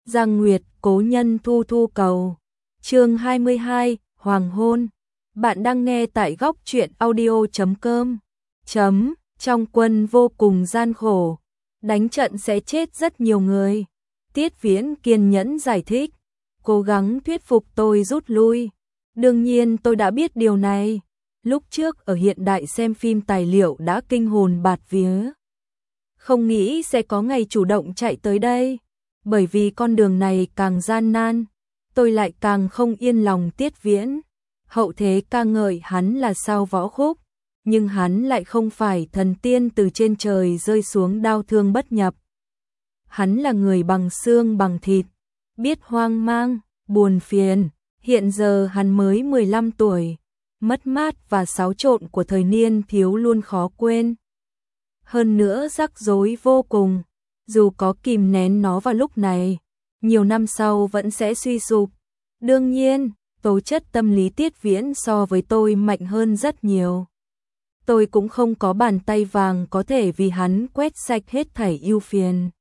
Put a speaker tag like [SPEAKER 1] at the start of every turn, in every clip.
[SPEAKER 1] Giang Nguyệt, cố nhân thu thu cầu. Chương 22, Hoàng hôn. Bạn đang nghe tại góc truyện audio.com. Trong quân vô cùng gian khổ, đánh trận sẽ chết rất nhiều người. Tiết Viễn kiên nhẫn giải thích, cố gắng thuyết phục tôi rút lui. Đương nhiên tôi đã biết điều này. Lúc trước ở hiện đại xem phim tài liệu đã kinh hồn bạt vía. Không nghĩ sẽ có ngày chủ động chạy tới đây. Bởi vì con đường này càng gian nan, tôi lại càng không yên lòng Tiết Viễn. Hậu thế ca ngợi hắn là sao võ khúc, nhưng hắn lại không phải thần tiên từ trên trời rơi xuống đau thương bất nhập. Hắn là người bằng xương bằng thịt, biết hoang mang, buồn phiền. Hiện giờ hắn mới 15 tuổi, mất mát và xáo trộn của thời niên thiếu luôn khó quên. Hơn nữa rắc rối vô cùng, dù có kìm nén nó vào lúc này, nhiều năm sau vẫn sẽ suy sụp. Đương nhiên, tố chất tâm lý Tiết Viễn so với tôi mạnh hơn rất nhiều. Tôi cũng không có bàn tay vàng có thể vì hắn quét sạch hết thảy ưu phiền.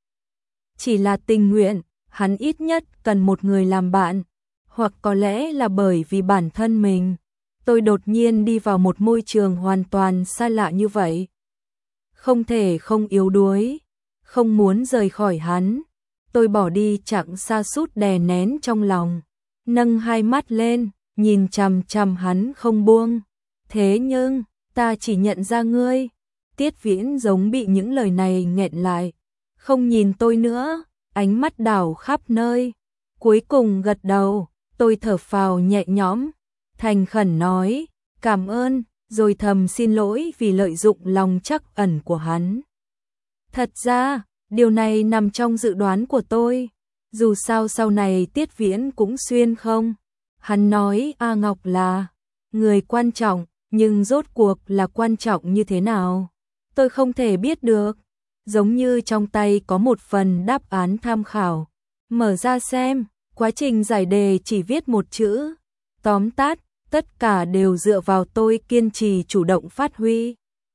[SPEAKER 1] Chỉ là tình nguyện, hắn ít nhất cần một người làm bạn, hoặc có lẽ là bởi vì bản thân mình. Tôi đột nhiên đi vào một môi trường hoàn toàn xa lạ như vậy. Không thể không yếu đuối, không muốn rời khỏi hắn. Tôi bỏ đi chặng sa sút đè nén trong lòng, nâng hai mắt lên, nhìn chằm chằm hắn không buông. Thế nhưng, ta chỉ nhận ra ngươi. Tiết Viễn giống bị những lời này nghẹn lại, không nhìn tôi nữa, ánh mắt đảo khắp nơi. Cuối cùng gật đầu, tôi thở phào nhẹ nhõm, thành khẩn nói, cảm ơn, rồi thầm xin lỗi vì lợi dụng lòng trắc ẩn của hắn. Thật ra, điều này nằm trong dự đoán của tôi. Dù sao sau này Tiết Viễn cũng xuyên không. Hắn nói A Ngọc là người quan trọng, nhưng rốt cuộc là quan trọng như thế nào? Tôi không thể biết được. Giống như trong tay có một phần đáp án tham khảo. Mở ra xem, quá trình giải đề chỉ viết một chữ. Tóm tắt, tất cả đều dựa vào tôi kiên trì chủ động phát huy.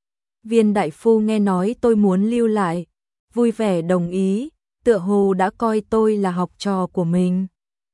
[SPEAKER 1] Viên đại phu nghe nói tôi muốn lưu lại, vui vẻ đồng ý, tựa hồ đã coi tôi là học trò của mình.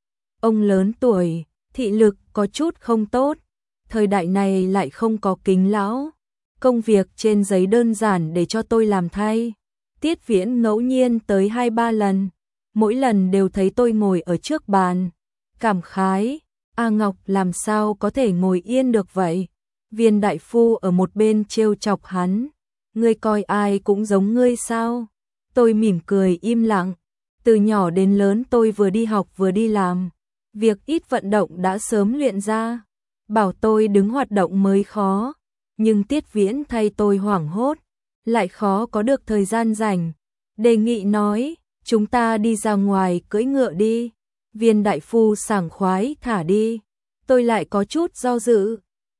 [SPEAKER 1] Ông lớn tuổi, thị lực có chút không tốt, thời đại này lại không có kính lão. Công việc trên giấy đơn giản để cho tôi làm thay. Tiết Viễn ngẫu nhiên tới 2-3 lần, mỗi lần đều thấy tôi ngồi ở trước bàn. Cảm khái, A Ngọc làm sao có thể ngồi yên được vậy? Viên đại phu ở một bên trêu chọc hắn, ngươi coi ai cũng giống ngươi sao? Tôi mỉm cười im lặng, từ nhỏ đến lớn tôi vừa đi học vừa đi làm, việc ít vận động đã sớm luyện ra, bảo tôi đứng hoạt động mới khó, nhưng Tiết Viễn thay tôi hoảng hốt, lại khó có được thời gian rảnh, đề nghị nói, chúng ta đi ra ngoài cưỡi ngựa đi. Viên đại phu sảng khoái thả đi, tôi lại có chút do dự,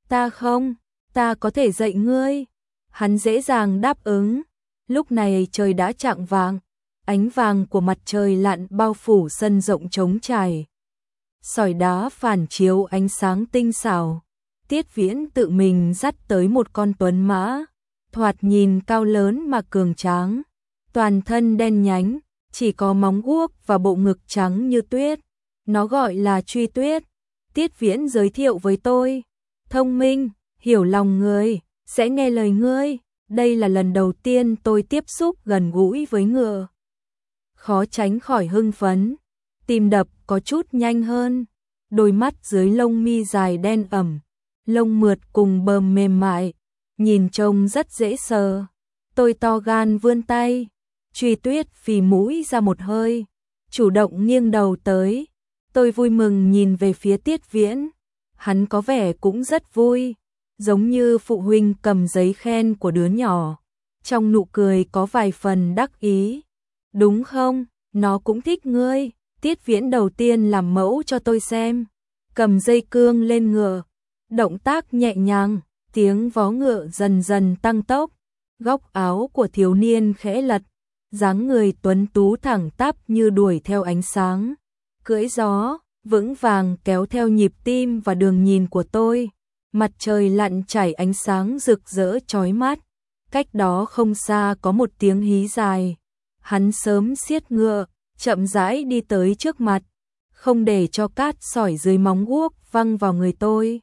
[SPEAKER 1] ta có thể dạy ngươi. Hắn dễ dàng đáp ứng. Lúc này trời đã chạng vạng, ánh vàng của mặt trời lặn bao phủ sân rộng trống trải. Sỏi đá phản chiếu ánh sáng tinh xảo. Tiết Viễn tự mình dắt tới một con tuấn mã, thoạt nhìn cao lớn mà cường tráng, toàn thân đen nhánh, chỉ có móng guốc và bộ ngực trắng như tuyết. Nó gọi là Truy Tuyết. Tiết Viễn giới thiệu với tôi, thông minh, hiểu lòng người, sẽ nghe lời ngươi. Đây là lần đầu tiên tôi tiếp xúc gần gũi với ngựa. Khó tránh khỏi hưng phấn, tim đập có chút nhanh hơn, đôi mắt dưới lông mi dài đen ẩm, lông mượt cùng bờm mềm mại, nhìn trông rất dễ sờ. Tôi to gan vươn tay, Truy Tuyết phì mũi ra một hơi, chủ động nghiêng đầu tới. Tôi vui mừng nhìn về phía Tiết Viễn, hắn có vẻ cũng rất vui, giống như phụ huynh cầm giấy khen của đứa nhỏ, trong nụ cười có vài phần đắc ý. Đúng không, nó cũng thích ngươi. Tiết Viễn đầu tiên làm mẫu cho tôi xem, cầm dây cương lên ngựa, động tác nhẹ nhàng, tiếng vó ngựa dần dần tăng tốc, góc áo của thiếu niên khẽ lật, dáng người tuấn tú thẳng tắp như đuổi theo ánh sáng, cưỡi gió, vững vàng kéo theo nhịp tim và đường nhìn của tôi. Mặt trời lặn chảy ánh sáng rực rỡ chói mắt, cách đó không xa có một tiếng hí dài. Hắn sớm siết ngựa, chậm rãi đi tới trước mặt, không để cho cát sỏi dưới móng guốc văng vào người tôi.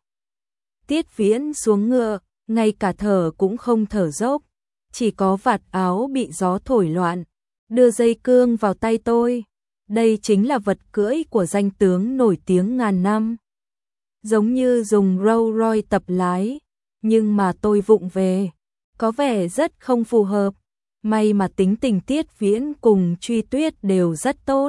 [SPEAKER 1] Tiết Viễn xuống ngựa, ngay cả thở cũng không thở dốc, chỉ có vạt áo bị gió thổi loạn, đưa dây cương vào tay tôi. Đây chính là vật cưỡi của danh tướng nổi tiếng ngàn năm. Giống như dùng Rolls Royce tập lái, nhưng mà tôi vụng về, có vẻ rất không phù hợp. May mà tính tình Tiết Viễn cùng Truy Tuyết đều rất tốt.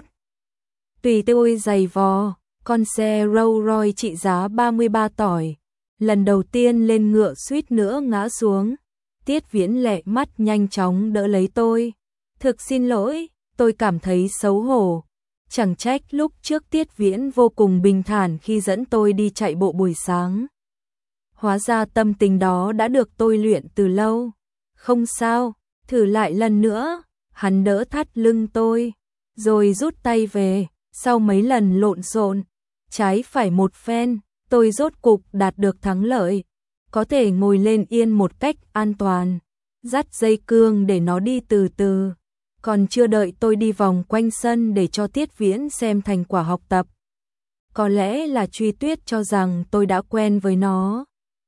[SPEAKER 1] Tùy tôi giày vò, con xe Rolls Royce trị giá 33 tỏi. Lần đầu tiên lên ngựa suýt nữa ngã xuống. Tiết Viễn lẹ mắt nhanh chóng đỡ lấy tôi. Thực xin lỗi, tôi cảm thấy xấu hổ. Chẳng trách lúc trước Tiết Viễn vô cùng bình thản khi dẫn tôi đi chạy bộ buổi sáng. Hóa ra tâm tình đó đã được tôi luyện từ lâu. Không sao, thử lại lần nữa. Hắn đỡ thắt lưng tôi, rồi rút tay về. Sau mấy lần lộn xộn, trái phải một phen, tôi rốt cục đạt được thắng lợi. Có thể ngồi lên yên một cách an toàn, dắt dây cương để nó đi từ từ. Còn chưa đợi tôi đi vòng quanh sân để cho Tiết Viễn xem thành quả học tập. Có lẽ là Truy Tuyết cho rằng tôi đã quen với nó.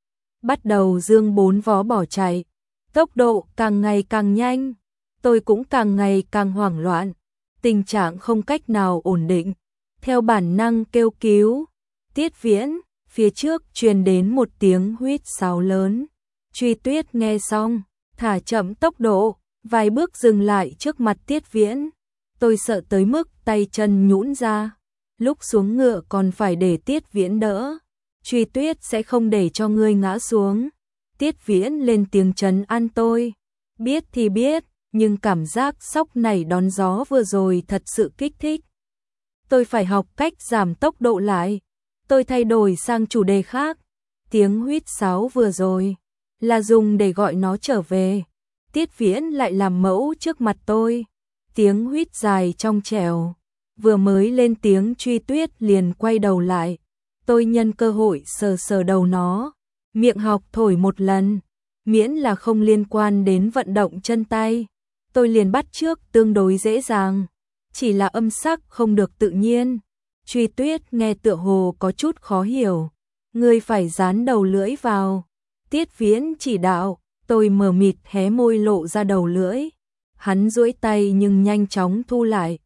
[SPEAKER 1] Bắt đầu dương bốn vó bỏ chạy, tốc độ càng ngày càng nhanh, tôi cũng càng ngày càng hoảng loạn, tình trạng không cách nào ổn định, theo bản năng kêu cứu. Tiết Viễn, phía trước truyền đến một tiếng huýt sáo lớn. Truy Tuyết nghe xong, thả chậm tốc độ, vài bước dừng lại trước mặt Tiết Viễn. Tôi sợ tới mức tay chân nhũn ra, lúc xuống ngựa còn phải để Tiết Viễn đỡ. Truy Tuyết sẽ không để cho ngươi ngã xuống. Tiết Viễn lên tiếng trấn an tôi. Biết thì biết, nhưng cảm giác sóc nảy đón gió vừa rồi thật sự kích thích. Tôi phải học cách giảm tốc độ lại. Tôi thay đổi sang chủ đề khác. Tiếng huýt sáo vừa rồi là dùng để gọi nó trở về. Tiết Viễn lại làm mẫu trước mặt tôi. Tiếng huýt dài trong trẻo. Vừa mới lên tiếng Truy Tuyết liền quay đầu lại. Tôi nhân cơ hội sờ sờ đầu nó. Miệng học thổi một lần. Miễn là không liên quan đến vận động chân tay. Tôi liền bắt chước tương đối dễ dàng. Chỉ là âm sắc không được tự nhiên. Truy Tuyết nghe tựa hồ có chút khó hiểu. Ngươi phải dán đầu lưỡi vào. Tiết Viễn chỉ đạo. Tôi mờ mịt hé môi lộ ra đầu lưỡi. Hắn duỗi tay nhưng nhanh chóng thu lại.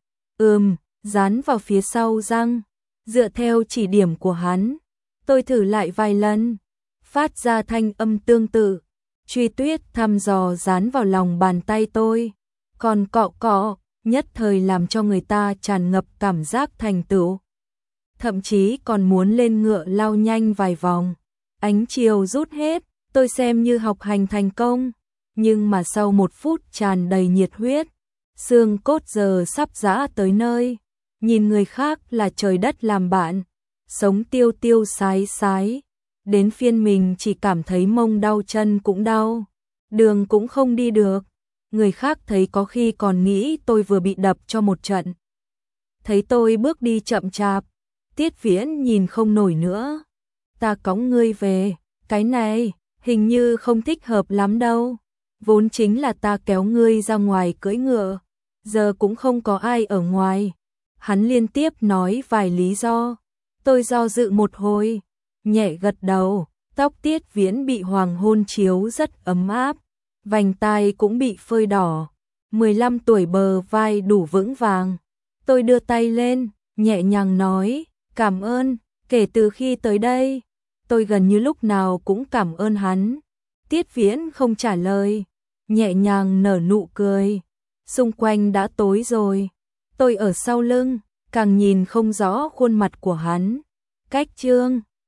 [SPEAKER 1] Dán vào phía sau răng. Dựa theo chỉ điểm của hắn, tôi thử lại vài lần, phát ra thanh âm tương tự. Truy Tuyết thăm dò dán vào lòng bàn tay tôi, còn cọ cọ, nhất thời làm cho người ta tràn ngập cảm giác thành tựu. Thậm chí còn muốn lên ngựa lao nhanh vài vòng. Ánh chiều rút hết, tôi xem như học hành thành công, nhưng mà sau 1 phút tràn đầy nhiệt huyết, xương cốt giờ sắp giã tới nơi. Nhìn người khác là trời đất làm bạn, sống tiêu tiêu sái sái, đến phiên mình chỉ cảm thấy mông đau chân cũng đau, đường cũng không đi được. Người khác thấy có khi còn nghĩ tôi vừa bị đập cho một trận. Thấy tôi bước đi chậm chạp, Tiết Viễn nhìn không nổi nữa. Ta cõng ngươi về, cái này hình như không thích hợp lắm đâu. Vốn chính là ta kéo ngươi ra ngoài cưỡi ngựa, giờ cũng không có ai ở ngoài. Hắn liên tiếp nói vài lý do. Tôi do dự một hồi, nhẹ gật đầu. Tóc Tiết Viễn bị hoàng hôn chiếu rất ấm áp, vành tai cũng bị phơi đỏ. 15 tuổi bờ vai đủ vững vàng. Tôi đưa tay lên, nhẹ nhàng nói, cảm ơn. Kể từ khi tới đây, tôi gần như lúc nào cũng cảm ơn hắn. Tiết Viễn không trả lời, nhẹ nhàng nở nụ cười. Xung quanh đã tối rồi. Tôi ở sau lưng, càng nhìn không rõ khuôn mặt của hắn. Cách chương